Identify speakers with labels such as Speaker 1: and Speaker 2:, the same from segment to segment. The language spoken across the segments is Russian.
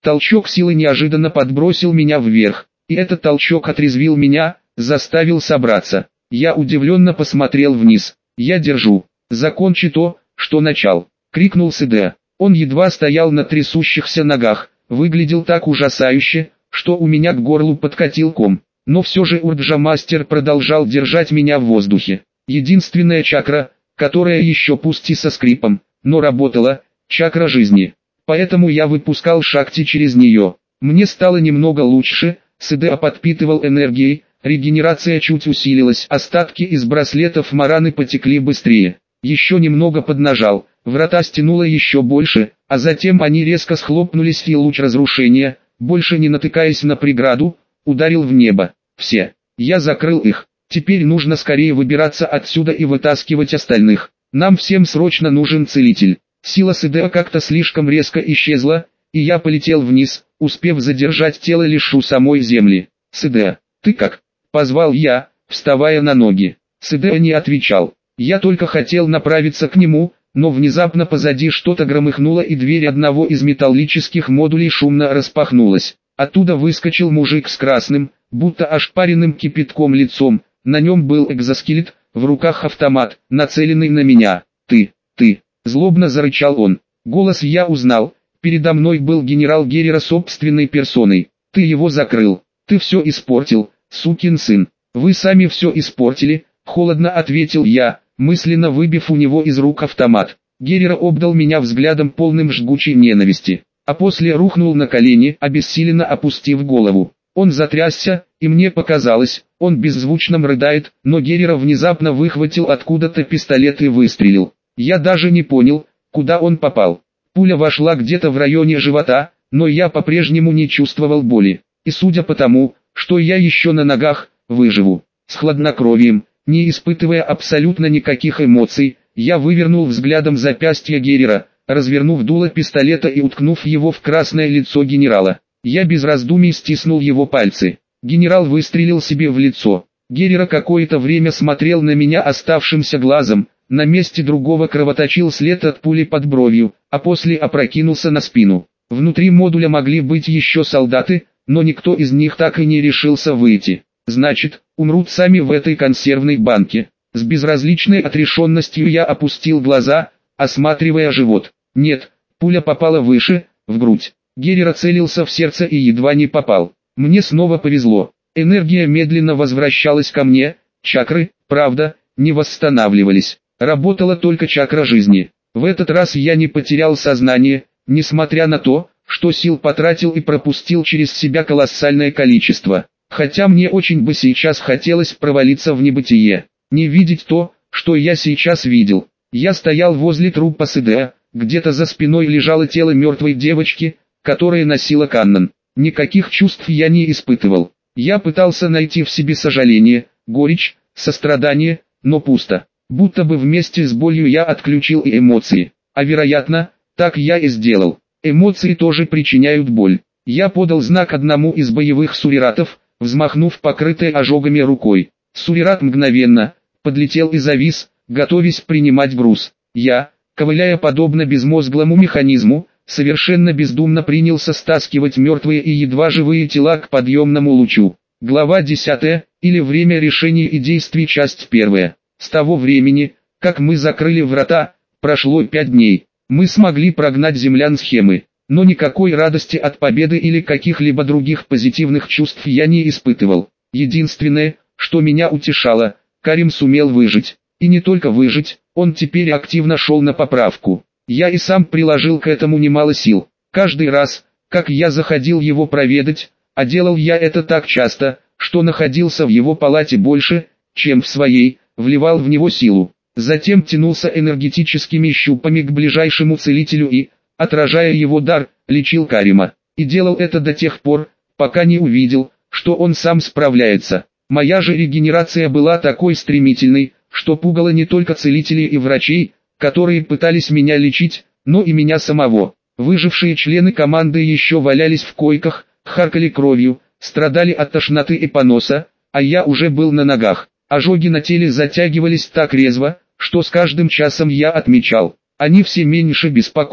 Speaker 1: Толчок силы неожиданно подбросил меня вверх, и этот толчок отрезвил меня, заставил собраться. Я удивленно посмотрел вниз. «Я держу. Закончи то, что начал», — крикнул СД. Он едва стоял на трясущихся ногах, выглядел так ужасающе, что у меня к горлу подкатил ком. Но все же Урджа-мастер продолжал держать меня в воздухе. Единственная чакра, которая еще пусть и со скрипом, но работала, чакра жизни. Поэтому я выпускал шакти через нее. Мне стало немного лучше, СД подпитывал энергией, регенерация чуть усилилась, остатки из браслетов Мараны потекли быстрее. Еще немного поднажал, врата стянуло еще больше, а затем они резко схлопнулись и луч разрушения, больше не натыкаясь на преграду, ударил в небо. Все. Я закрыл их. Теперь нужно скорее выбираться отсюда и вытаскивать остальных. Нам всем срочно нужен целитель. Сила СД как-то слишком резко исчезла, и я полетел вниз, успев задержать тело лишь у самой земли. «СД, ты как?» — позвал я, вставая на ноги. СД не отвечал. Я только хотел направиться к нему, но внезапно позади что-то громыхнуло, и дверь одного из металлических модулей шумно распахнулась. Оттуда выскочил мужик с красным, будто ошпаренным кипятком лицом. На нем был экзоскелет, в руках автомат, нацеленный на меня. «Ты!» — злобно зарычал он. Голос я узнал. Передо мной был генерал Геррера собственной персоной. «Ты его закрыл. Ты все испортил, сукин сын». «Вы сами все испортили», — холодно ответил я, мысленно выбив у него из рук автомат. Геррера обдал меня взглядом полным жгучей ненависти, а после рухнул на колени, обессиленно опустив голову. Он затрясся, и мне показалось, он беззвучно рыдает, но Геррера внезапно выхватил откуда-то пистолет и выстрелил. Я даже не понял, куда он попал. Пуля вошла где-то в районе живота, но я по-прежнему не чувствовал боли. И судя по тому, что я еще на ногах, выживу. С хладнокровием, не испытывая абсолютно никаких эмоций, я вывернул взглядом запястье Геррера, развернув дуло пистолета и уткнув его в красное лицо генерала. Я без раздумий стиснул его пальцы. Генерал выстрелил себе в лицо. Геррера какое-то время смотрел на меня оставшимся глазом, на месте другого кровоточил след от пули под бровью, а после опрокинулся на спину. Внутри модуля могли быть еще солдаты, но никто из них так и не решился выйти. Значит, умрут сами в этой консервной банке. С безразличной отрешенностью я опустил глаза, осматривая живот. Нет, пуля попала выше, в грудь. Геррера целился в сердце и едва не попал. Мне снова повезло. Энергия медленно возвращалась ко мне, чакры, правда, не восстанавливались. Работала только чакра жизни. В этот раз я не потерял сознание, несмотря на то, что сил потратил и пропустил через себя колоссальное количество. Хотя мне очень бы сейчас хотелось провалиться в небытие. Не видеть то, что я сейчас видел. Я стоял возле трупа СД, где-то за спиной лежало тело мертвой девочки, которая носила Каннон. Никаких чувств я не испытывал. Я пытался найти в себе сожаление, горечь, сострадание, но пусто. Будто бы вместе с болью я отключил и эмоции. А вероятно, так я и сделал. Эмоции тоже причиняют боль. Я подал знак одному из боевых суриратов, взмахнув покрытой ожогами рукой. Сурират мгновенно подлетел и завис, готовясь принимать груз. Я, ковыляя подобно безмозглому механизму, совершенно бездумно принялся стаскивать мертвые и едва живые тела к подъемному лучу. Глава 10, или время решений и действий, часть 1. С того времени, как мы закрыли врата, прошло 5 дней. Мы смогли прогнать землян схемы, но никакой радости от победы или каких-либо других позитивных чувств я не испытывал. Единственное, что меня утешало, Карим сумел выжить. И не только выжить, он теперь активно шел на поправку. Я и сам приложил к этому немало сил. Каждый раз, как я заходил его проведать, а делал я это так часто, что находился в его палате больше, чем в своей, вливал в него силу. Затем тянулся энергетическими щупами к ближайшему целителю и, отражая его дар, лечил Карима. И делал это до тех пор, пока не увидел, что он сам справляется. Моя же регенерация была такой стремительной, что пугало не только целителей и врачей, которые пытались меня лечить, но и меня самого. Выжившие члены команды еще валялись в койках, харкали кровью, страдали от тошноты и поноса, а я уже был на ногах. Ожоги на теле затягивались так резво, что с каждым часом я отмечал. Они все меньше беспокоят,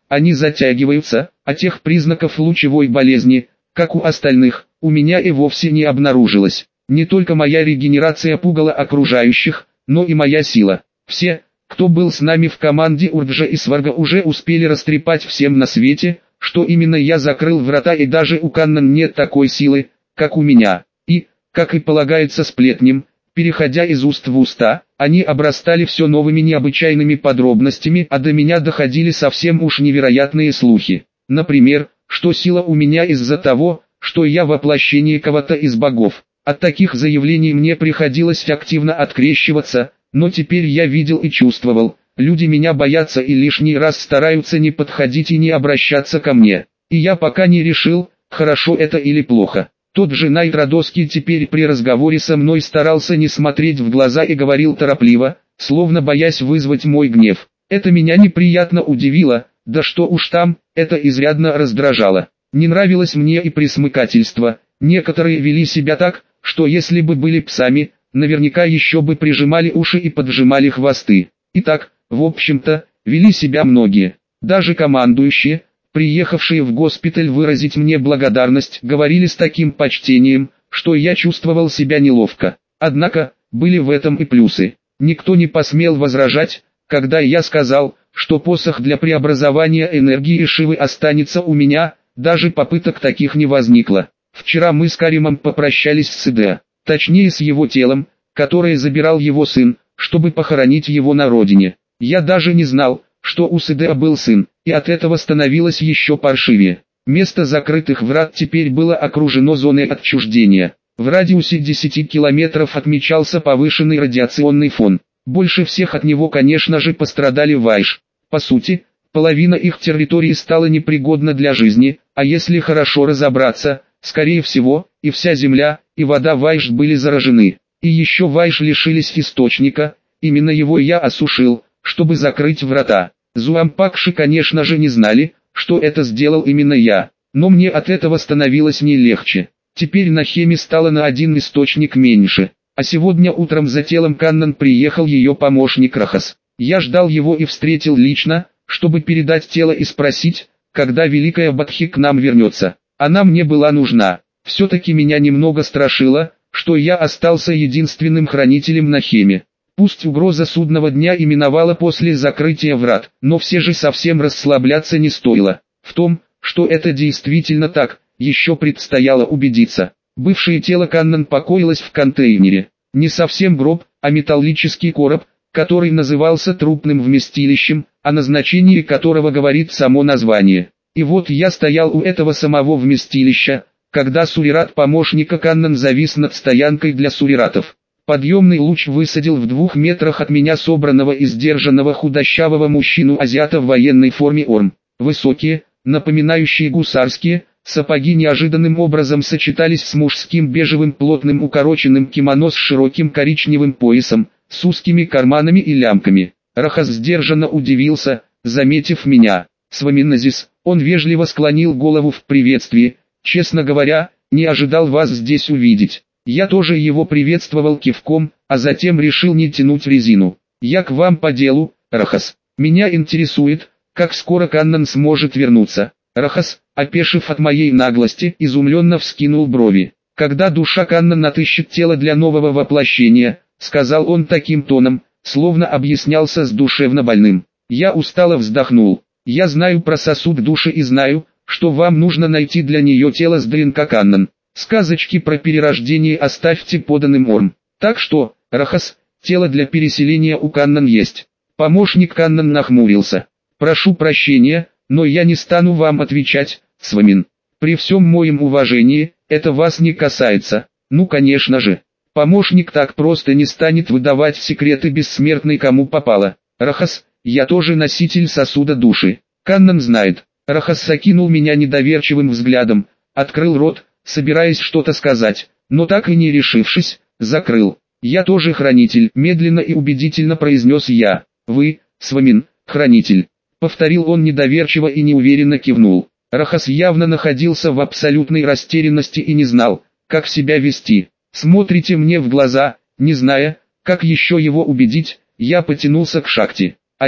Speaker 1: они затягиваются, а тех признаков лучевой болезни, как у остальных, у меня и вовсе не обнаружилось. Не только моя регенерация пугала окружающих, но и моя сила. Все, кто был с нами в команде Урджа и Сварга, уже успели растрепать всем на свете, что именно я закрыл врата, и даже у Каннан нет такой силы, как у меня. И, как и полагается сплетням, переходя из уст в уста, они обрастали все новыми необычайными подробностями, а до меня доходили совсем уж невероятные слухи. Например, что сила у меня из-за того, что я воплощение кого-то из богов. От таких заявлений мне приходилось активно открещиваться, но теперь я видел и чувствовал, люди меня боятся и лишний раз стараются не подходить и не обращаться ко мне. И я пока не решил, хорошо это или плохо. Тот же Найт Радоский теперь при разговоре со мной старался не смотреть в глаза и говорил торопливо, словно боясь вызвать мой гнев. Это меня неприятно удивило, да что уж там, это изрядно раздражало. Не нравилось мне и пресмыкательство, некоторые вели себя так, что если бы были псами, наверняка еще бы прижимали уши и поджимали хвосты. И так, в общем-то, вели себя многие, даже командующие, приехавшие в госпиталь выразить мне благодарность, говорили с таким почтением, что я чувствовал себя неловко. Однако, были в этом и плюсы. Никто не посмел возражать, когда я сказал, что посох для преобразования энергии Шивы останется у меня, даже попыток таких не возникло. Вчера мы с Каримом попрощались с Идеа, точнее с его телом, которое забирал его сын, чтобы похоронить его на родине. Я даже не знал, что у Идеа был сын, и от этого становилось еще паршивее. Место закрытых врат теперь было окружено зоной отчуждения. В радиусе 10 километров отмечался повышенный радиационный фон. Больше всех от него, конечно же, пострадали Вайш. По сути, половина их территории стала непригодна для жизни, а если хорошо разобраться, скорее всего, и вся земля, и вода Вайш были заражены. И еще Вайш лишились источника, именно его я осушил, чтобы закрыть врата. Зуампакши, конечно же, не знали, что это сделал именно я, но мне от этого становилось не легче. Теперь на Хеме стало на один источник меньше, а сегодня утром за телом Каннан приехал ее помощник Рахас. Я ждал его и встретил лично, чтобы передать тело и спросить, когда Великая Бадхи к нам вернется. Она мне была нужна. Все-таки меня немного страшило, что я остался единственным хранителем на Хеме. Пусть угроза судного дня именовала после закрытия врат, но все же совсем расслабляться не стоило. В том, что это действительно так, еще предстояло убедиться. Бывшее тело Каннан покоилось в контейнере. Не совсем гроб, а металлический короб, который назывался трупным вместилищем, о назначении которого говорит само название. И вот я стоял у этого самого вместилища, когда сурират помощника Каннан завис над стоянкой для суриратов. Подъемный луч высадил в 2 метрах от меня собранного и сдержанного худощавого мужчину-азиата в военной форме ОРМ. Высокие, напоминающие гусарские, сапоги неожиданным образом сочетались с мужским бежевым плотным укороченным кимоно с широким коричневым поясом, с узкими карманами и лямками. Рахас сдержанно удивился, заметив меня. «Сваминазис», он вежливо склонил голову в приветствии, «честно говоря, не ожидал вас здесь увидеть». Я тоже его приветствовал кивком, а затем решил не тянуть резину. «Я к вам по делу, Рахас. Меня интересует, как скоро Каннан сможет вернуться». Рахас, опешив от моей наглости, изумленно вскинул брови. «Когда душа Каннан отыщет тело для нового воплощения», сказал он таким тоном, словно объяснялся с душевно больным. Я устало вздохнул. «Я знаю про сосуд души и знаю, что вам нужно найти для нее тело с ДНК Каннан. Сказочки про перерождение оставьте поданным Орм. Так что, Рахас, тело для переселения у Каннан есть». Помощник Каннан нахмурился. «Прошу прощения, но я не стану вам отвечать, Свамин. При всем моем уважении, это вас не касается». «Ну конечно же. Помощник так просто не станет выдавать секреты бессмертной кому попало. Рахас, я тоже носитель сосуда души. Каннан знает». Рахас окинул меня недоверчивым взглядом, открыл рот, собираясь что-то сказать, но так и не решившись, закрыл. «Я тоже хранитель», медленно и убедительно произнес я. «Вы, Свамин, хранитель», повторил он недоверчиво и неуверенно кивнул. Рахас явно находился в абсолютной растерянности и не знал, как себя вести. «Смотрите мне в глаза», не зная, как еще его убедить, я потянулся к шахте. Они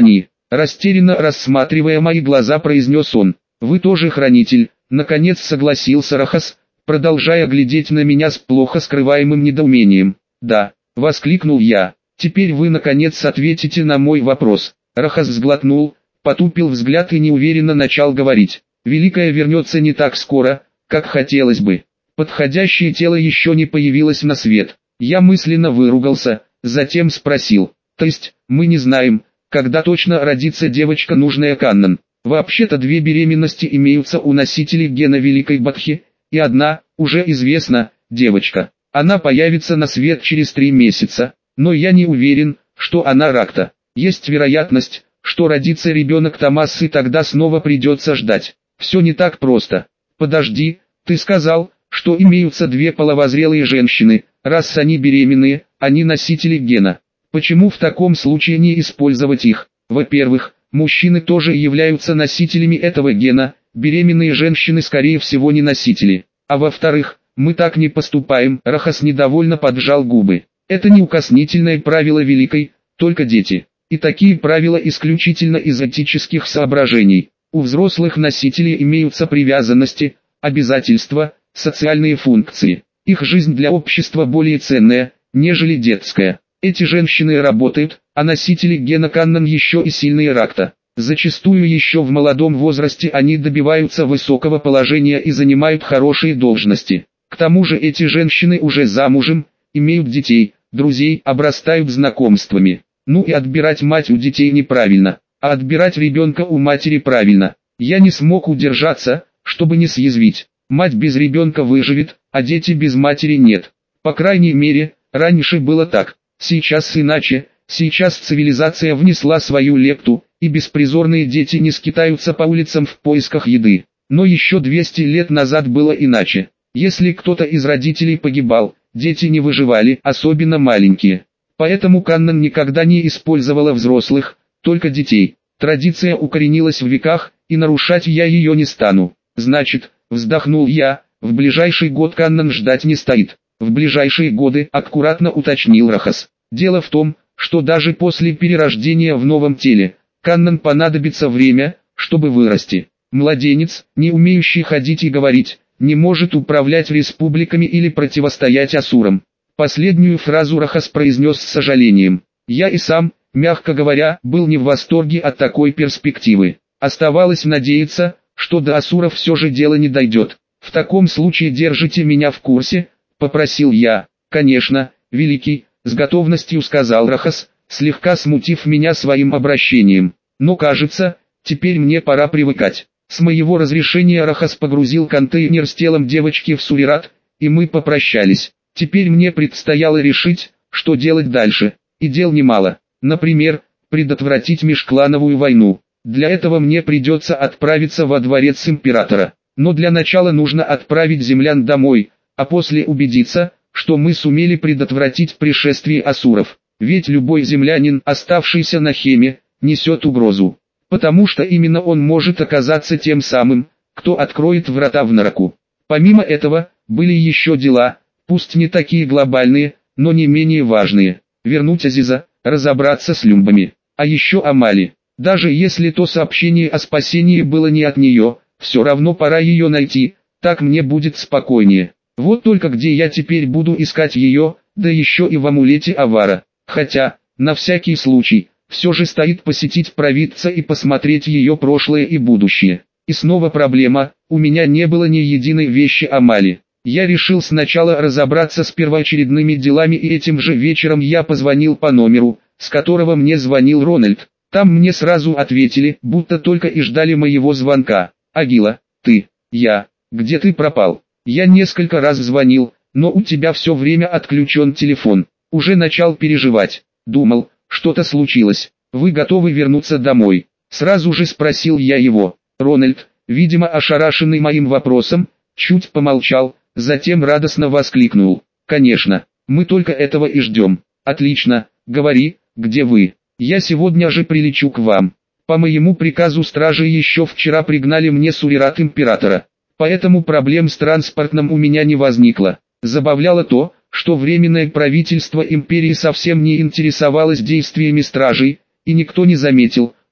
Speaker 1: Растерянно рассматривая мои глаза, произнес он. Вы тоже хранитель? Наконец согласился Рахас, продолжая глядеть на меня с плохо скрываемым недоумением. Да, воскликнул я. Теперь вы наконец ответите на мой вопрос. Рахас сглотнул, потупил взгляд и неуверенно начал говорить. Великая вернется не так скоро, как хотелось бы. Подходящее тело еще не появилось на свет. Я мысленно выругался, затем спросил. То есть, мы не знаем, когда точно родится девочка, нужная Каннан. Вообще-то 2 беременности имеются у носителей гена Великой Бодхи, и одна, уже известна, девочка. Она появится на свет через 3 месяца, но я не уверен, что она Ракта. Есть вероятность, что родится ребенок Томас, и тогда снова придется ждать. Все не так просто. Подожди, ты сказал, что имеются 2 половозрелые женщины, раз они беременные, они носители гена. Почему в таком случае не использовать их? Во-первых, мужчины тоже являются носителями этого гена, беременные женщины скорее всего не носители. А во-вторых, мы так не поступаем. Рахас недовольно поджал губы. Это неукоснительное правило Великой, только дети. И такие правила исключительно из этических соображений. У взрослых носителей имеются привязанности, обязательства, социальные функции. Их жизнь для общества более ценная, нежели детская. Эти женщины работают, а носители гена Каннан еще и сильные Ракта. Зачастую еще в молодом возрасте они добиваются высокого положения и занимают хорошие должности. К тому же эти женщины уже замужем, имеют детей, друзей, обрастают знакомствами. Ну и отбирать мать у детей неправильно, а отбирать ребенка у матери правильно. Я не смог удержаться, чтобы не съязвить. Мать без ребенка выживет, а дети без матери нет. По крайней мере, раньше было так. Сейчас иначе, сейчас цивилизация внесла свою лепту, и беспризорные дети не скитаются по улицам в поисках еды. Но еще 200 лет назад было иначе. Если кто-то из родителей погибал, дети не выживали, особенно маленькие. Поэтому Каннан никогда не использовала взрослых, только детей. Традиция укоренилась в веках, и нарушать я ее не стану. Значит, вздохнул я, в ближайший год Каннан ждать не стоит. В ближайшие годы, аккуратно уточнил Рахас. Дело в том, что даже после перерождения в новом теле, Каннан понадобится время, чтобы вырасти. Младенец, не умеющий ходить и говорить, не может управлять республиками или противостоять асурам. Последнюю фразу Рахас произнес с сожалением. Я и сам, мягко говоря, был не в восторге от такой перспективы. Оставалось надеяться, что до асуров все же дело не дойдет. В таком случае держите меня в курсе, попросил я. Конечно, Великий, с готовностью сказал Рахас, слегка смутив меня своим обращением. Но кажется, теперь мне пора привыкать. С моего разрешения Рахас погрузил контейнер с телом девочки в Сурират, и мы попрощались. Теперь мне предстояло решить, что делать дальше, и дел немало. Например, предотвратить межклановую войну. Для этого мне придется отправиться во дворец императора. Но для начала нужно отправить землян домой, а после убедиться, что мы сумели предотвратить пришествие асуров. Ведь любой землянин, оставшийся на Хеме, несет угрозу. Потому что именно он может оказаться тем самым, кто откроет врата в Нараку. Помимо этого, были еще дела, пусть не такие глобальные, но не менее важные. Вернуть Азиза, разобраться с люмбами. А еще Амали. Даже если то сообщение о спасении было не от нее, все равно пора ее найти, так мне будет спокойнее. Вот только где я теперь буду искать ее, да еще и в амулете Авара. Хотя, на всякий случай, все же стоит посетить провидца и посмотреть ее прошлое и будущее. И снова проблема, у меня не было ни единой вещи Амали. Я решил сначала разобраться с первоочередными делами, и этим же вечером я позвонил по номеру, с которого мне звонил Рональд. Там мне сразу ответили, будто только и ждали моего звонка. «Агила, ты, где ты пропал? Я несколько раз звонил, но у тебя все время отключен телефон. Уже начал переживать, думал, что-то случилось. Вы готовы вернуться домой?» Сразу же спросил я его. Рональд, видимо ошарашенный моим вопросом, чуть помолчал, затем радостно воскликнул. «Конечно, мы только этого и ждем. Отлично, говори, где вы? Я сегодня же прилечу к вам. По моему приказу стражи еще вчера пригнали мне Сурират императора, поэтому проблем с транспортом у меня не возникло. Забавляло то, что временное правительство империи совсем не интересовалось действиями стражей, и никто не заметил,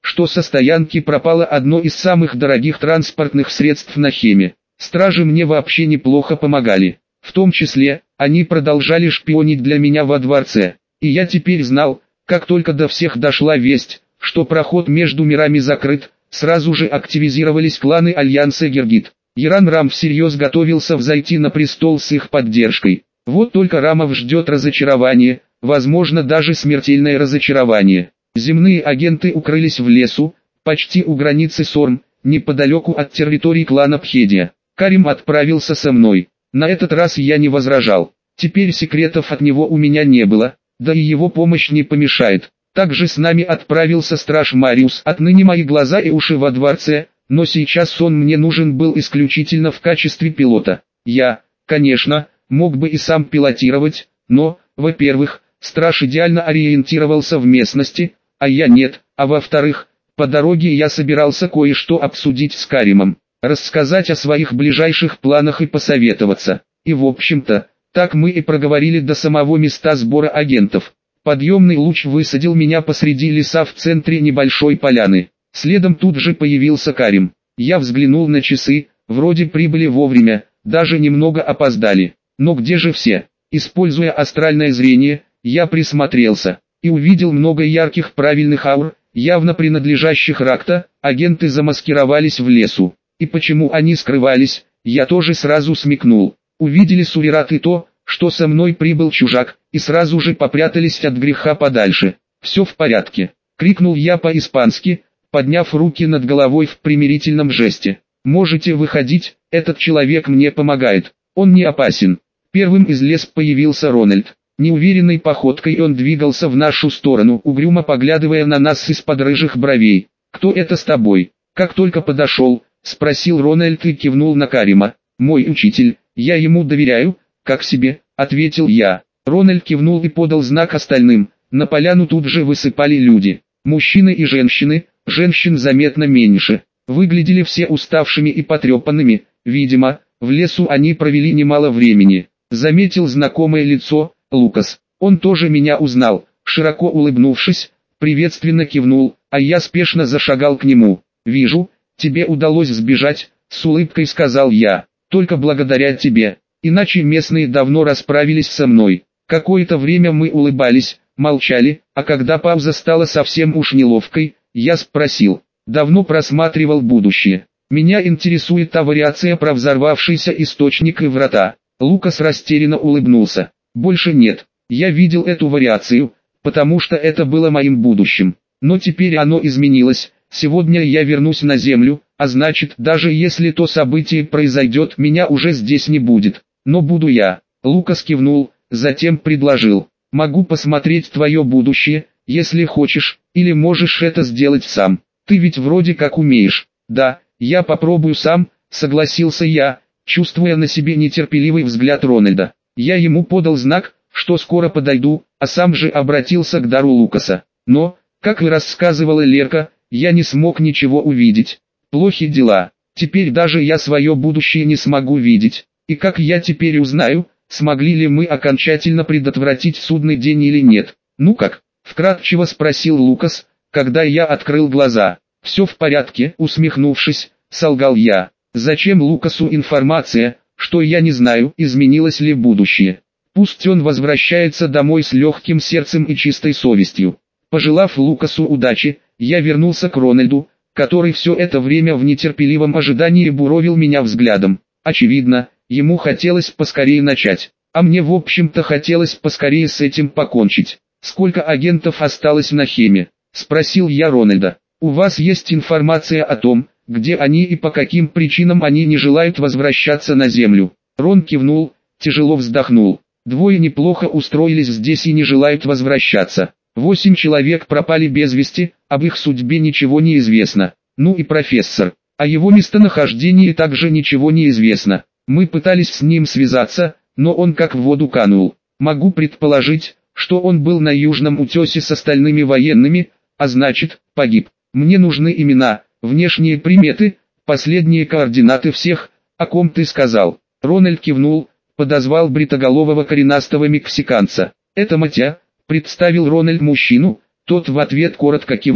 Speaker 1: что со стоянки пропало одно из самых дорогих транспортных средств на Хеме. Стражи мне вообще неплохо помогали. В том числе, они продолжали шпионить для меня во дворце. И я теперь знал, как только до всех дошла весть, что проход между мирами закрыт, сразу же активизировались кланы Альянса Гергит. Иран Рам всерьез готовился взойти на престол с их поддержкой. Вот только Рамов ждет разочарование, возможно даже смертельное разочарование. Земные агенты укрылись в лесу, почти у границы Сорм, неподалеку от территории клана Пхедия. Карим отправился со мной. На этот раз я не возражал. Теперь секретов от него у меня не было, да и его помощь не помешает. Также с нами отправился страж Мариус. Отныне мои глаза и уши во дворце, но сейчас он мне нужен был исключительно в качестве пилота. Я, конечно, мог бы и сам пилотировать, но, во-первых, страж идеально ориентировался в местности, а я нет, а во-вторых, по дороге я собирался кое-что обсудить с Каримом, рассказать о своих ближайших планах и посоветоваться. И в общем-то, так мы и проговорили до самого места сбора агентов. Подъемный луч высадил меня посреди леса в центре небольшой поляны. Следом тут же появился Карим. Я взглянул на часы, вроде прибыли вовремя, даже немного опоздали. Но где же все? Используя астральное зрение, я присмотрелся и увидел много ярких правильных аур, явно принадлежащих Ракта. Агенты замаскировались в лесу. И почему они скрывались, я тоже сразу смекнул. Увидели Суверат и то, что со мной прибыл чужак, и сразу же попрятались от греха подальше. «Все в порядке», — крикнул я по-испански, подняв руки над головой в примирительном жесте. «Можете выходить, этот человек мне помогает, он не опасен». Первым из лес появился Рональд. Неуверенной походкой он двигался в нашу сторону, угрюмо поглядывая на нас из-под рыжих бровей. «Кто это с тобой?» Как только подошел, спросил Рональд и кивнул на Карима. «Мой учитель, я ему доверяю, как себе», — ответил я. Рональд кивнул и подал знак остальным. На поляну тут же высыпали люди. Мужчины и женщины, женщин заметно меньше. Выглядели все уставшими и потрепанными, видимо, в лесу они провели немало времени. Заметил знакомое лицо, Лукас. Он тоже меня узнал, широко улыбнувшись, приветственно кивнул, а я спешно зашагал к нему. «Вижу, тебе удалось сбежать», — с улыбкой сказал я. «Только благодаря тебе, иначе местные давно расправились со мной». Какое-то время мы улыбались, молчали, а когда пауза стала совсем уж неловкой, я спросил: «Давно просматривал будущее? Меня интересует та вариация про взорвавшийся источник и врата». Лукас растерянно улыбнулся. «Больше нет. Я видел эту вариацию, потому что это было моим будущим. Но теперь оно изменилось. Сегодня я вернусь на Землю, а значит, даже если то событие произойдет, меня уже здесь не будет. Но буду я». Лукас кивнул, затем предложил: «Могу посмотреть твое будущее, если хочешь, или можешь это сделать сам. Ты ведь вроде как умеешь». «Да, я попробую сам», — согласился я, чувствуя на себе нетерпеливый взгляд Рональда. Я ему подал знак, что скоро подойду, а сам же обратился к дару Лукаса. Но, как и рассказывала Лерка, я не смог ничего увидеть. Плохи дела. Теперь даже я свое будущее не смогу видеть. И как я теперь узнаю, смогли ли мы окончательно предотвратить судный день или нет? «Ну как?» — вкратчиво спросил Лукас, когда я открыл глаза. «Все в порядке», — усмехнувшись, солгал я. «Зачем Лукасу информация, что я не знаю, изменилось ли будущее? Пусть он возвращается домой с легким сердцем и чистой совестью». Пожелав Лукасу удачи, я вернулся к Рональду, который все это время в нетерпеливом ожидании буровил меня взглядом. Очевидно, ему хотелось поскорее начать, а мне в общем-то хотелось поскорее с этим покончить. «Сколько агентов осталось на Хеме?» — спросил я Рональда. «У вас есть информация о том, где они и по каким причинам они не желают возвращаться на Землю?» Рон кивнул, тяжело вздохнул. «Двое неплохо устроились здесь и не желают возвращаться. 8 человек пропали без вести, об их судьбе ничего не известно. Ну и профессор. О его местонахождении также ничего не известно. Мы пытались с ним связаться, но он как в воду канул. Могу предположить, что он был на Южном утесе с остальными военными, а значит, погиб. Мне нужны имена, внешние приметы, последние координаты всех, о ком ты сказал». Рональд кивнул, подозвал бритоголового коренастого мексиканца. «Это Матя», — представил Рональд мужчину, тот в ответ коротко кивнул.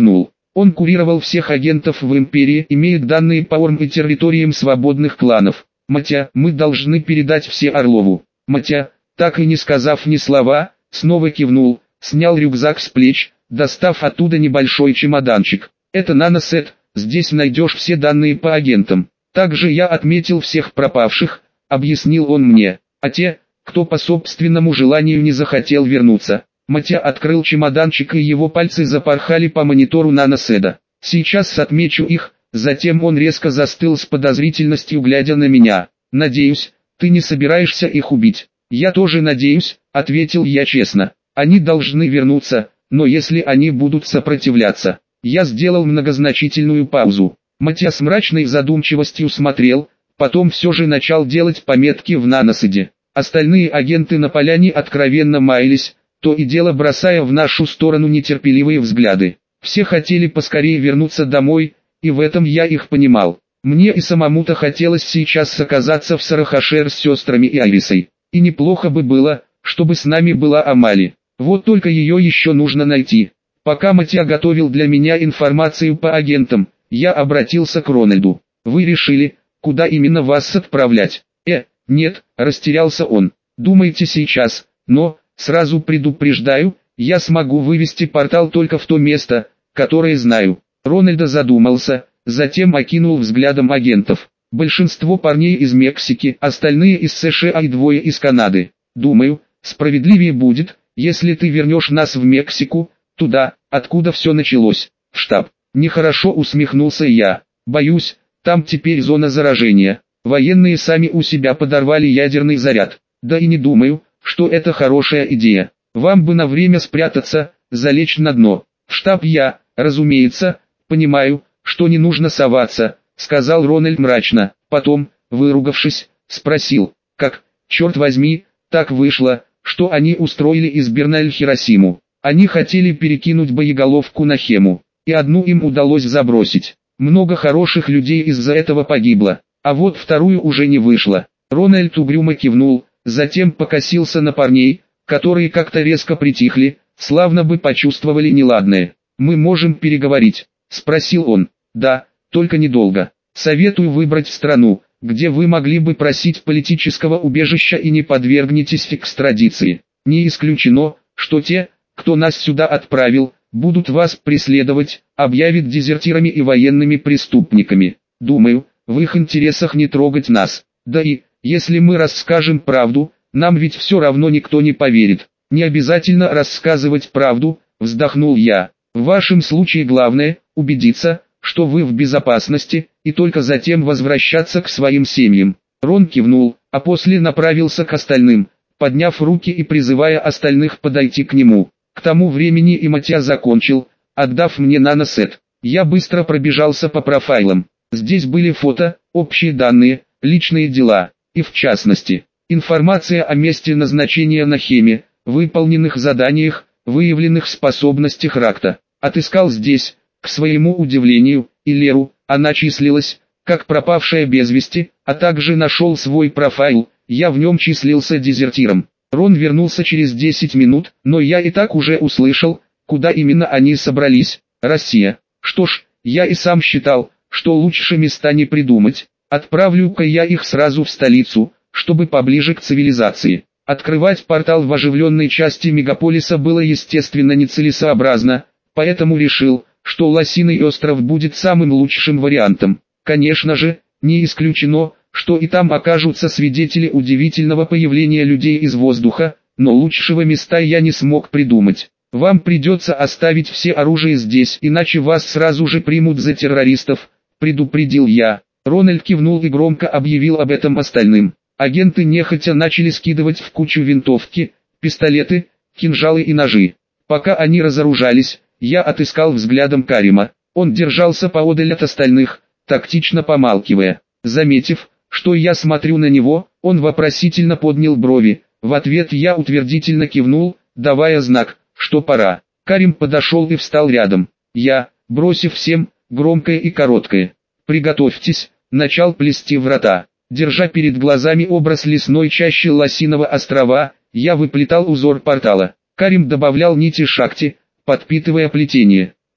Speaker 1: Он курировал всех агентов в Империи, имеет данные по ОРМ и территориям свободных кланов. Матя, мы должны передать все Орлову. Матя, так и не сказав ни слова, снова кивнул, снял рюкзак с плеч, достав оттуда небольшой чемоданчик. Это наносет, здесь найдешь все данные по агентам. Также я отметил всех пропавших, объяснил он мне, а те, кто по собственному желанию не захотел вернуться. Матя открыл чемоданчик и его пальцы запорхали по монитору наноседа. Сейчас отмечу их, затем он резко застыл с подозрительностью глядя на меня. Надеюсь, ты не собираешься их убить. Я тоже надеюсь, ответил я честно. Они должны вернуться, но если они будут сопротивляться. Я сделал многозначительную паузу. Матя с мрачной задумчивостью смотрел, потом все же начал делать пометки в наносиде. Остальные агенты на поляне откровенно маялись, то и дело бросая в нашу сторону нетерпеливые взгляды. Все хотели поскорее вернуться домой, и в этом я их понимал. Мне и самому-то хотелось сейчас оказаться в Сарахашер с сестрами и Айрисой. И неплохо бы было, чтобы с нами была Амали. Вот только ее еще нужно найти. Пока Матья готовил для меня информацию по агентам, я обратился к Рональду. Вы решили, куда именно вас отправлять? Нет, растерялся он. Думаете сейчас, но, сразу предупреждаю, я смогу вывести портал только в то место, которое знаю. Рональд задумался, затем окинул взглядом агентов. Большинство парней из Мексики, остальные из США и двое из Канады. Думаю, справедливее будет, если ты вернешь нас в Мексику, туда, откуда все началось, в штаб. Нехорошо усмехнулся я. Боюсь, там теперь зона заражения. Военные сами у себя подорвали ядерный заряд. Да и не думаю, что это хорошая идея. Вам бы на время спрятаться, залечь на дно. В штаб я, разумеется, понимаю, что не нужно соваться, сказал Рональд мрачно. Потом, выругавшись, спросил, как, черт возьми, так вышло, что они устроили из Берналь Хиросиму. Они хотели перекинуть боеголовку на Хему, и одну им удалось забросить. Много хороших людей из-за этого погибло, а вот вторую уже не вышло. Рональд угрюмо кивнул, затем покосился на парней, которые как-то резко притихли, словно бы почувствовали неладное. «Мы можем переговорить?» – спросил он. «Да, только недолго. Советую выбрать страну, где вы могли бы просить политического убежища и не подвергнетесь экстрадиции. Не исключено, что те, кто нас сюда отправил, будут вас преследовать, объявят дезертирами и военными преступниками. Думаю, в их интересах не трогать нас. Да и, если мы расскажем правду, нам ведь все равно никто не поверит. Не обязательно рассказывать правду», – вздохнул я. «В вашем случае главное – убедиться, что вы в безопасности, и только затем возвращаться к своим семьям». Рон кивнул, а после направился к остальным, подняв руки и призывая остальных подойти к нему. К тому времени и Матья закончил, отдав мне наносет. Я быстро пробежался по профайлам. Здесь были фото, общие данные, личные дела, и в частности, информация о месте назначения на Хеме, выполненных заданиях, выявленных способностях Ракта. Отыскал здесь, к своему удивлению, и Леру, она числилась, как пропавшая без вести, а также нашел свой профайл, я в нем числился дезертиром. Рон вернулся через 10 минут, но я и так уже услышал, куда именно они собрались. Россия. Что ж, я и сам считал, что лучше места не придумать. Отправлю-ка я их сразу в столицу, чтобы поближе к цивилизации. Открывать портал в оживленной части мегаполиса было естественно нецелесообразно, поэтому решил, что Лосиный остров будет самым лучшим вариантом. Конечно же, не исключено, что и там окажутся свидетели удивительного появления людей из воздуха, но лучшего места я не смог придумать. Вам придется оставить все оружие здесь, иначе вас сразу же примут за террористов, предупредил я. Рональд кивнул и громко объявил об этом остальным. Агенты нехотя начали скидывать в кучу винтовки, пистолеты, кинжалы и ножи. Пока они разоружались, я отыскал взглядом Карима. Он держался поодаль от остальных, тактично помалкивая. Заметив, что я смотрю на него, он вопросительно поднял брови. В ответ я утвердительно кивнул, давая знак, что пора. Карим подошел и встал рядом. Я, бросив всем, громкое и короткое: «Приготовьтесь», начал плести врата. Держа перед глазами образ лесной чащи Лосиного острова, я выплетал узор портала. Карим добавлял нити шакти, подпитывая плетение.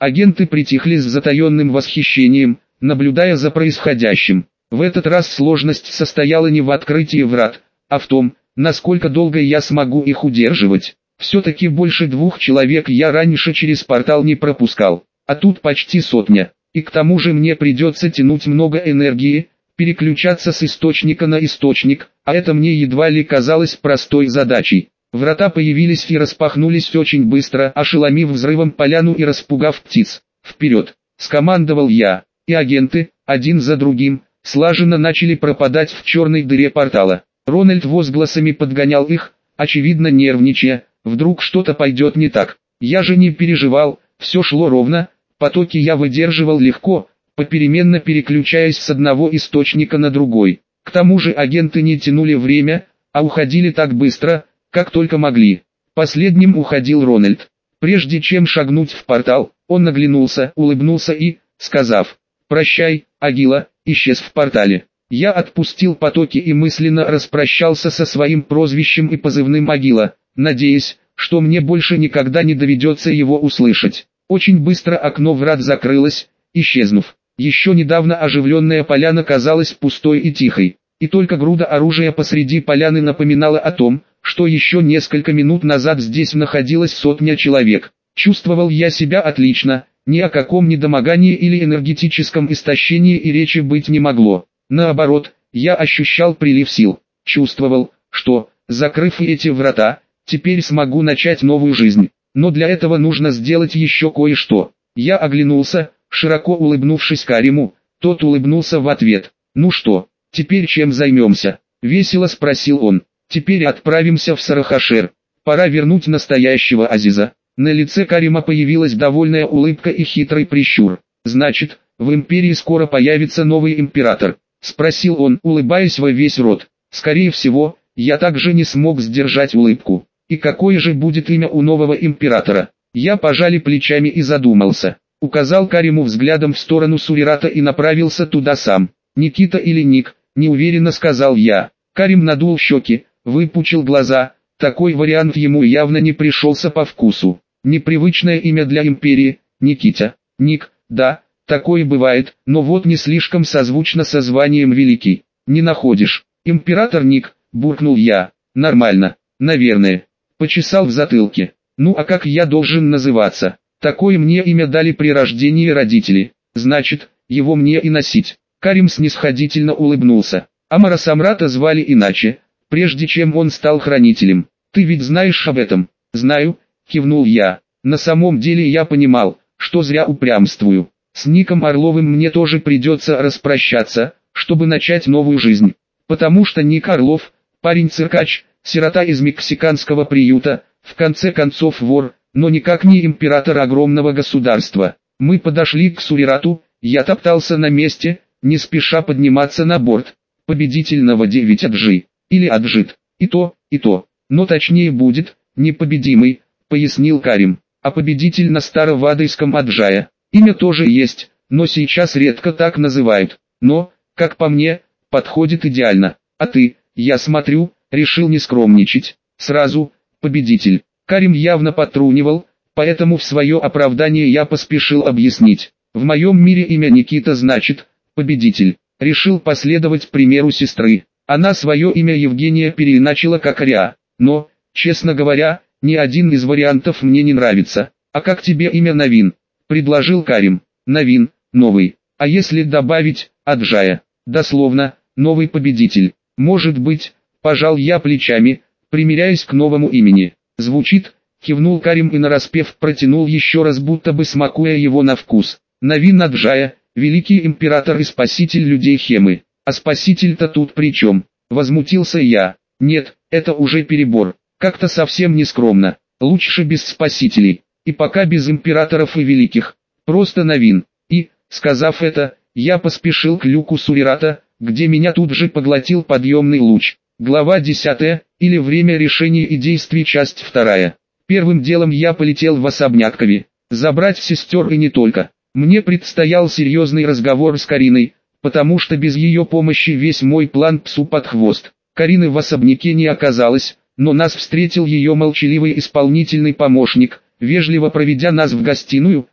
Speaker 1: Агенты притихли с затаенным восхищением, наблюдая за происходящим. В этот раз сложность состояла не в открытии врат, а в том, насколько долго я смогу их удерживать. Все-таки больше 2 человек я раньше через портал не пропускал, а тут почти 100. И к тому же мне придется тянуть много энергии, переключаться с источника на источник, а это мне едва ли казалось простой задачей. Врата появились и распахнулись очень быстро, ошеломив взрывом поляну и распугав птиц. «Вперед!» — скомандовал я, и агенты, один за другим, слаженно начали пропадать в черной дыре портала. Рональд возгласами подгонял их, очевидно нервничая, вдруг что-то пойдет не так. Я же не переживал, все шло ровно, потоки я выдерживал легко, попеременно переключаясь с одного источника на другой. К тому же агенты не тянули время, а уходили так быстро, как только могли. Последним уходил Рональд. Прежде чем шагнуть в портал, он оглянулся, улыбнулся и, сказав «Прощай, Агила», исчез в портале. Я отпустил потоки и мысленно распрощался со своим прозвищем и позывным Агила, надеясь, что мне больше никогда не доведется его услышать. Очень быстро окно врат закрылось, исчезнув. Еще недавно оживленная поляна казалась пустой и тихой, и только груда оружия посреди поляны напоминала о том, что еще несколько минут назад здесь находилась 100 человек. Чувствовал я себя отлично, ни о каком недомогании или энергетическом истощении и речи быть не могло. Наоборот, я ощущал прилив сил, чувствовал, что, закрыв эти врата, теперь смогу начать новую жизнь. Но для этого нужно сделать еще кое-что. Я оглянулся, широко улыбнувшись Кариму, тот улыбнулся в ответ. «Ну что, теперь чем займемся?» — весело спросил он. «Теперь отправимся в Сарахашер. Пора вернуть настоящего Азиза». На лице Карима появилась довольная улыбка и хитрый прищур. «Значит, в империи скоро появится новый император?» — спросил он, улыбаясь во весь рот. «Скорее всего, я также не смог сдержать улыбку. И какое же будет имя у нового императора?» Я пожал плечами и задумался. Указал Кариму взглядом в сторону Сурирата и направился туда сам. «Никита или Ник?» — неуверенно сказал я. Карим надул щеки, выпучил глаза. Такой вариант ему явно не пришелся по вкусу. Непривычное имя для империи, Никита. Ник, да, такое бывает, но вот не слишком созвучно со званием Великий. Не находишь? Император Ник, буркнул я. Нормально, наверное. Почесал в затылке. Ну а как я должен называться? Такое мне имя дали при рождении родители. Значит, его мне и носить. Карим снисходительно улыбнулся. Амара Самрата звали иначе, прежде чем он стал хранителем. Ты ведь знаешь об этом? Знаю, кивнул я. На самом деле я понимал, что зря упрямствую. С Ником Орловым мне тоже придется распрощаться, чтобы начать новую жизнь. Потому что Ник Орлов, парень-циркач, сирота из мексиканского приюта, в конце концов вор, но никак не император огромного государства. Мы подошли к Сурирату, я топтался на месте, не спеша подниматься на борт. Победительного 9 Аджи, или Аджит, и то, но точнее будет, непобедимый, пояснил Карим, а победитель на старовадойском Аджая. Имя тоже есть, но сейчас редко так называют, но, как по мне, подходит идеально. А ты, я смотрю, решил не скромничать, сразу, победитель. Карим явно подтрунивал, поэтому в свое оправдание я поспешил объяснить. В моем мире имя Никита значит «победитель». Решил последовать примеру сестры. Она свое имя Евгения переиначила как Ариа. Но, честно говоря, ни один из вариантов мне не нравится. А как тебе имя Навин? Предложил Карим. Навин, новый. А если добавить, Аджая? Дословно, новый победитель. Может быть, пожал я плечами, примиряясь к новому имени. Звучит, кивнул Карим и нараспев протянул еще раз, будто бы смакуя его на вкус. Навин Аджая, великий император и спаситель людей Хемы. А спаситель-то тут при чем? Возмутился я. Нет, это уже перебор. Как-то совсем не скромно. Лучше без спасителей. И пока без императоров и великих. Просто Навин. И, сказав это, я поспешил к люку Сурирата, где меня тут же поглотил подъемный луч. Глава 10, или время решений и действий, часть 2. Первым делом я полетел в особняк Кави. Забрать сестер и не только. Мне предстоял серьезный разговор с Кариной, потому что без ее помощи весь мой план псу под хвост. Карины в особняке не оказалось, но нас встретил ее молчаливый исполнительный помощник, вежливо проведя нас в гостиную,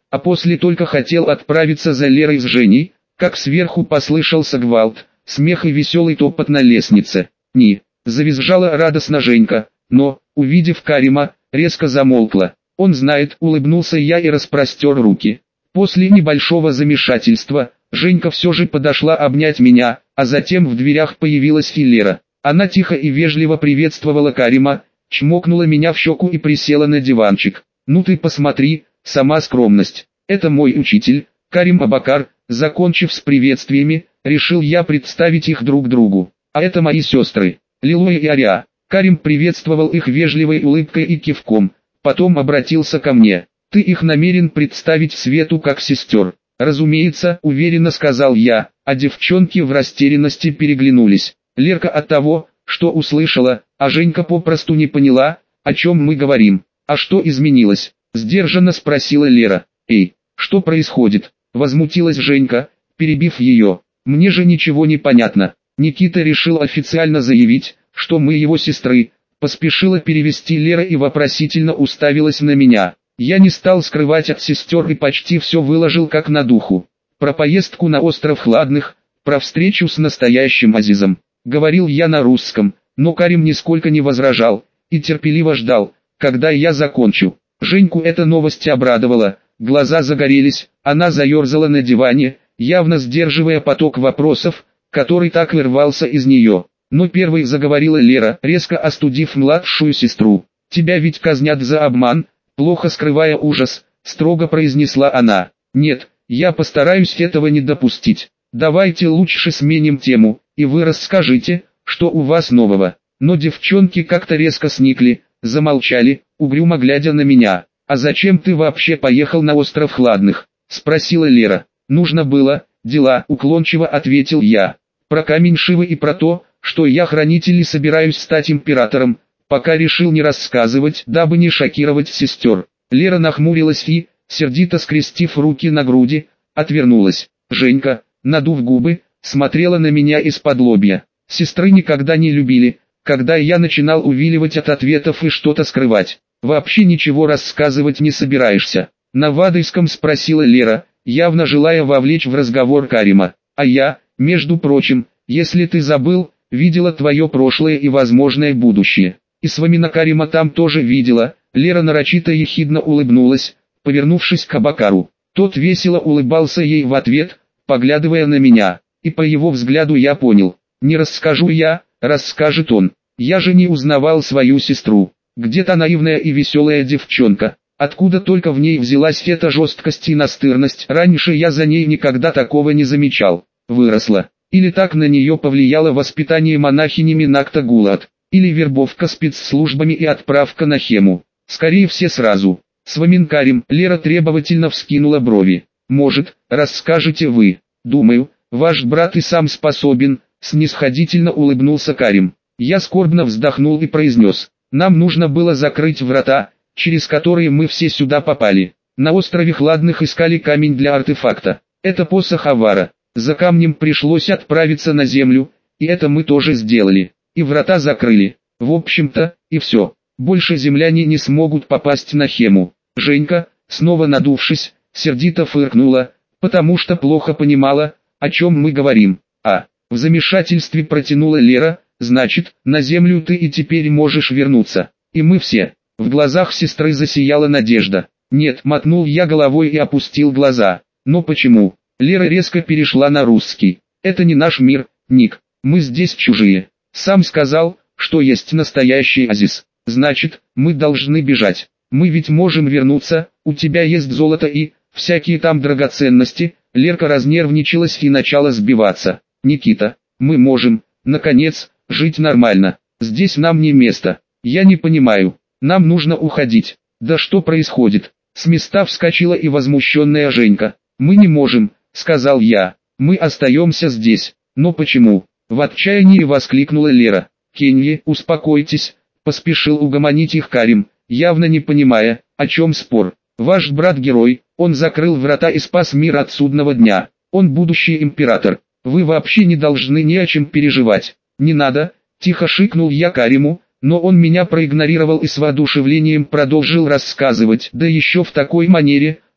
Speaker 1: а после только хотел отправиться за Лерой с Женей, как сверху послышался гвалт, смех и веселый топот на лестнице. «Не!» — завизжала радостно Женька, но, увидев Карима, резко замолкла. «Он знает», — улыбнулся я и распростер руки. После небольшого замешательства, Женька все же подошла обнять меня, а затем в дверях появилась и Лера. Она тихо и вежливо приветствовала Карима, чмокнула меня в щеку и присела на диванчик. «Ну ты посмотри, сама скромность. Это мой учитель, Карим Абакар». Закончив с приветствиями, решил я представить их друг другу. «А это мои сестры, Лилоя и Ария». Карим приветствовал их вежливой улыбкой и кивком, потом обратился ко мне. «Ты их намерен представить свету как сестер?» «Разумеется», — уверенно сказал я, а девчонки в растерянности переглянулись. Лерка от того, что услышала, а Женька попросту не поняла, о чем мы говорим. «А что изменилось?» — сдержанно спросила Лера. «Эй, что происходит?» — возмутилась Женька, перебив ее. «Мне же ничего не понятно». Никита решил официально заявить, что мы его сестры. Поспешила перевести Лера и вопросительно уставилась на меня. Я не стал скрывать от сестер и почти все выложил как на духу. Про поездку на остров Хладных, про встречу с настоящим Азизом. Говорил я на русском, но Карим нисколько не возражал и терпеливо ждал, когда я закончу. Женьку эта новость обрадовала, глаза загорелись, она заерзала на диване, явно сдерживая поток вопросов, который так и рвался из нее. Но первой заговорила Лера, резко остудив младшую сестру. «Тебя ведь казнят за обман», плохо скрывая ужас, строго произнесла она. «Нет, я постараюсь этого не допустить. Давайте лучше сменим тему, и вы расскажите, что у вас нового». Но девчонки как-то резко сникли, замолчали, угрюмо глядя на меня. «А зачем ты вообще поехал на остров Хладных?» — спросила Лера. «Нужно было, дела», — уклончиво ответил я. «Про камень Шивы и про то, что я хранитель и собираюсь стать императором, пока решил не рассказывать, дабы не шокировать сестер». Лера нахмурилась и, сердито скрестив руки на груди, отвернулась. Женька, надув губы, смотрела на меня из-под лобья. Сестры никогда не любили, когда я начинал увиливать от ответов и что-то скрывать. «Вообще ничего рассказывать не собираешься?» — на вадайском спросила Лера, явно желая вовлечь в разговор Карима. «А я, между прочим, если ты забыл, видела твое прошлое и возможное будущее. И Свамина Карима там тоже видела». Лера нарочито ехидно улыбнулась, повернувшись к Абакару. Тот весело улыбался ей в ответ, поглядывая на меня, и по его взгляду я понял. «Не расскажу я, расскажет он. Я же не узнавал свою сестру. Где-то наивная и веселая девчонка. Откуда только в ней взялась эта жесткость и настырность, раньше я за ней никогда такого не замечал. Выросла. Или так на нее повлияло воспитание монахинями Накта Гулат, или вербовка спецслужбами и отправка на Хему. Скорее все сразу. Свамин Карим». Лера требовательно вскинула брови. «Может, расскажете вы?» «Думаю, ваш брат и сам способен», снисходительно улыбнулся Карим. Я скорбно вздохнул и произнес. «Нам нужно было закрыть врата, через которые мы все сюда попали. На острове Хладных искали камень для артефакта. Это посох Авара. За камнем пришлось отправиться на землю, и это мы тоже сделали. И врата закрыли. В общем-то, и все. Больше земляне не смогут попасть на Хему». Женька, снова надувшись, сердито фыркнула, потому что плохо понимала, о чем мы говорим. В замешательстве протянула Лера. «Значит, на землю ты и теперь можешь вернуться. И мы все». В глазах сестры засияла надежда. «Нет», мотнул я головой и опустил глаза. «Но почему?» Лера резко перешла на русский. «Это не наш мир, Ник. Мы здесь чужие. Сам сказал, что есть настоящий Азиз. Значит, мы должны бежать. Мы ведь можем вернуться, у тебя есть золото и всякие там драгоценности». Лерка разнервничалась и начала сбиваться. «Никита, мы можем, наконец, жить нормально. Здесь нам не место. Я не понимаю. Нам нужно уходить». «Да что происходит?» С места вскочила и возмущенная Женька. «Мы не можем», сказал я. «Мы остаемся здесь». «Но почему?» В отчаянии воскликнула Лера. «Кенни, успокойтесь», поспешил угомонить их Карим, явно не понимая, о чем спор. «Ваш брат герой, он закрыл врата и спас мир от судного дня. Он будущий император. Вы вообще не должны ни о чем переживать». «Не надо», тихо шикнул я Кариму, но он меня проигнорировал и с воодушевлением продолжил рассказывать, да еще в такой манере,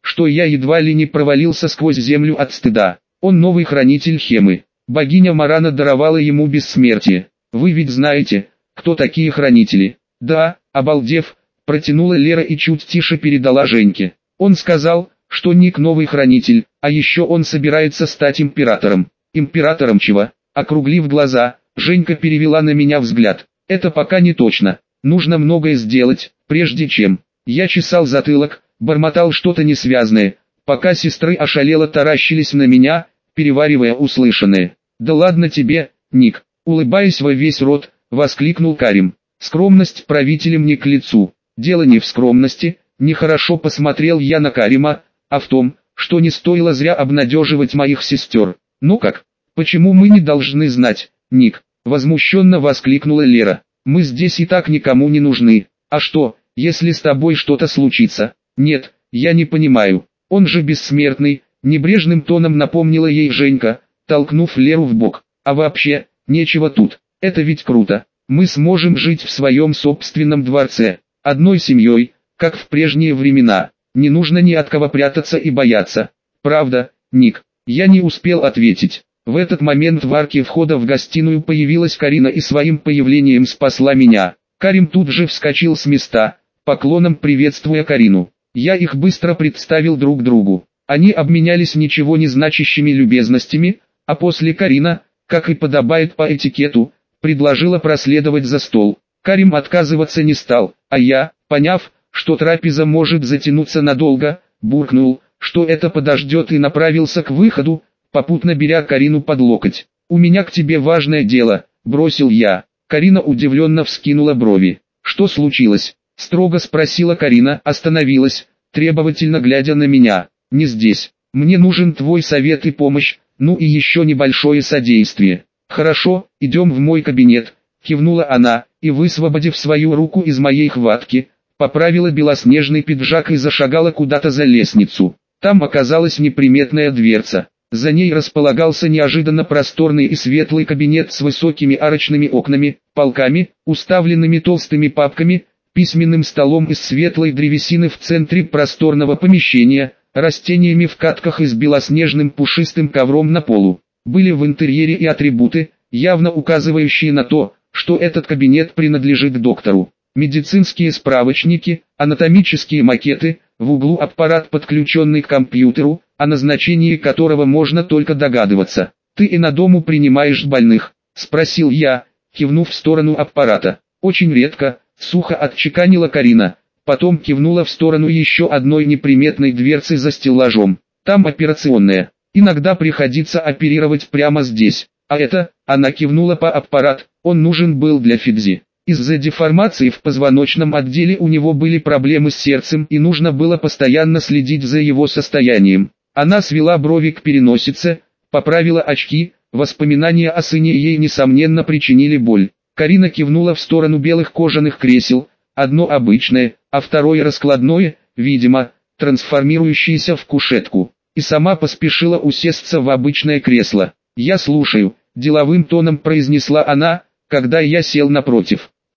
Speaker 1: что я едва ли не провалился сквозь землю от стыда. Он новый хранитель Хемы. Богиня Марана даровала ему бессмертие. Вы ведь знаете, кто такие хранители? Да, обалдев, протянула Лера и чуть тише передала Женьке. Он сказал, что Ник новый хранитель, а еще он собирается стать императором. Императором чего? Округлив глаза, Женька перевела на меня взгляд. Это пока не точно. Нужно многое сделать, прежде чем. Я чесал затылок, бормотал что-то несвязное, пока сестры ошалело таращились на меня, переваривая услышанное. «Да ладно тебе, Ник!» Улыбаясь во весь рот, воскликнул Карим. «Скромность правителям не к лицу». «Дело не в скромности», нехорошо посмотрел я на Карима, а в том, что не стоило зря обнадеживать моих сестер. «Ну как? Почему мы не должны знать, Ник?» Возмущенно воскликнула Лера. «Мы здесь и так никому не нужны. А что, если с тобой что-то случится?» «Нет, я не понимаю. Он же бессмертный», небрежным тоном напомнила ей Женька, толкнув Леру в бок. «А вообще, нечего тут. Это ведь круто. Мы сможем жить в своем собственном дворце, одной семьей, как в прежние времена. Не нужно ни от кого прятаться и бояться. Правда, Ник?» Я не успел ответить. В этот момент в арке входа в гостиную появилась Карина и своим появлением спасла меня. Карим тут же вскочил с места, поклоном приветствуя Карину. Я их быстро представил друг другу. Они обменялись ничего не значащими любезностями, а после Карина, как и подобает по этикету, предложила проследовать за стол. Карим отказываться не стал, а я, поняв, что трапеза может затянуться надолго, буркнул, что это подождет, и направился к выходу, попутно беря Карину под локоть. «У меня к тебе важное дело», — бросил я. Карина удивленно вскинула брови. «Что случилось?» — строго спросила Карина, остановилась, требовательно глядя на меня. «Не здесь. Мне нужен твой совет и помощь, ну и еще небольшое содействие». «Хорошо, идем в мой кабинет», — кивнула она, и, высвободив свою руку из моей хватки, поправила белоснежный пиджак и зашагала куда-то за лестницу. Там оказалась неприметная дверца. За ней располагался неожиданно просторный и светлый кабинет с высокими арочными окнами, полками, уставленными толстыми папками, письменным столом из светлой древесины в центре просторного помещения, растениями в катках и с белоснежным пушистым ковром на полу. Были в интерьере и атрибуты, явно указывающие на то, что этот кабинет принадлежит доктору. Медицинские справочники, анатомические макеты, в углу аппарат, подключенный к компьютеру, о назначении которого можно только догадываться. «Ты и на дому принимаешь больных?» – спросил я, кивнув в сторону аппарата. «Очень редко», – сухо отчеканила Карина, потом кивнула в сторону еще одной неприметной дверцы за стеллажом. «Там операционная. Иногда приходится оперировать прямо здесь. А это», – она кивнула по аппарат, он нужен был для Фидзи. Из-за деформации в позвоночном отделе у него были проблемы с сердцем, и нужно было постоянно следить за его состоянием. Она свела брови к переносице, поправила очки, воспоминания о сыне ей несомненно причинили боль. Карина кивнула в сторону белых кожаных кресел, одно обычное, а второе раскладное, видимо, трансформирующееся в кушетку, и сама поспешила усесться в обычное кресло. «Я слушаю», — деловым тоном произнесла она, когда я сел напротив.